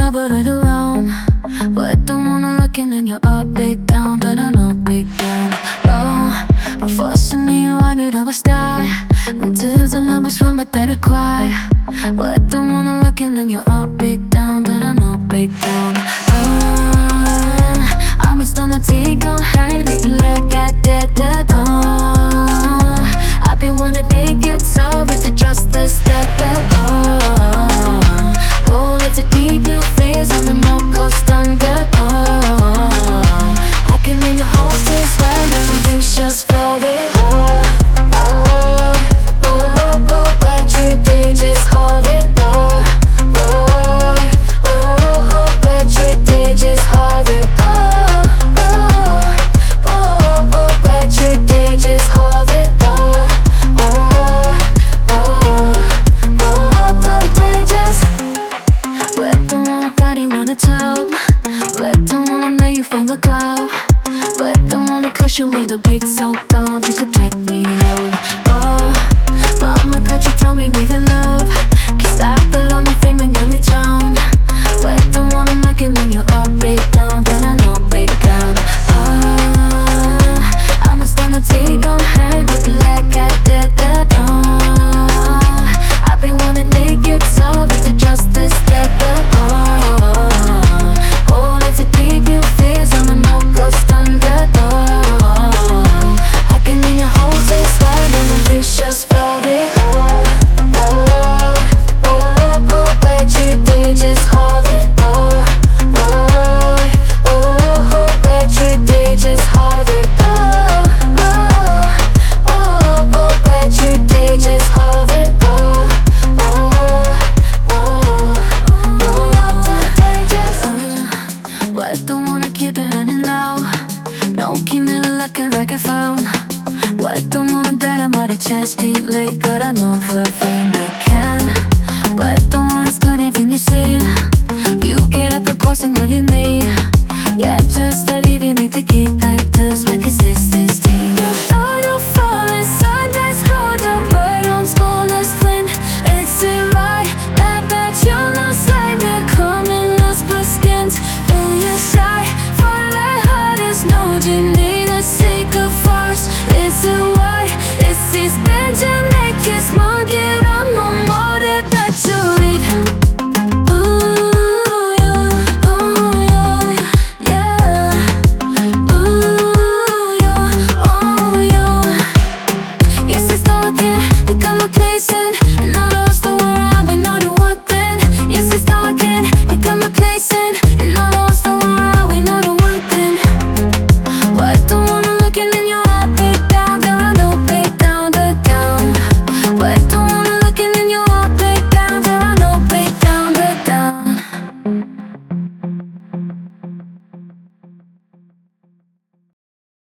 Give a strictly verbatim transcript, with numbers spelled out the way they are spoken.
up a little around. But don't wanna looking and you're up, big down, but I know big down. Oh, I'm forcing you, I need of a star. Until the numbers from but better cry. But don't wanna looking and you're up, big down, but I know big down. Oh, I'm just gonna take on high, look at that, that, oh. I've been wanting to get so, but to just a step back, oh. Oh, it's a deep blue face on the no coast under, oh. I can make your whole face when everything's just floating, oh. Oh, oh, oh, oh, but you did just hold it, oh. Oh, oh, oh, but you did just hold it, oh. Oh, oh, oh, but you did just hold it, oh. Oh, oh, oh, oh, but just let them wanna body wanna tell. Let them wanna know you from the cloud. Let them wanna crush you with a big soap down just to take me out. Oh, mama, could you tell me with your love? Cause I belong to fame and you're down. Let them wanna make it when you're up, break down. Then I know break down. Oh, I'm just gonna take on hand with like I did that. Oh, I've been wanting to get so but to just a step up. Oh, oh, let's deep you fears on the no ghost under. Oh, I can in your whole face slide and the fish just floating. Oh, oh, oh, oh, but you did just hold it. Oh, oh, oh, oh, but you did just hold it. Oh, oh, oh, oh, but you did just hold it. Oh, oh, oh, oh, they just uh, well, I don't wanna keep it running now. No, keep me looking like I found. Well, I don't wanna that I'm out of chance to eat late, but I know for a thing I can. But I don't want it's good if you see. You get up the course and what you need. Yeah, just that even if you keep that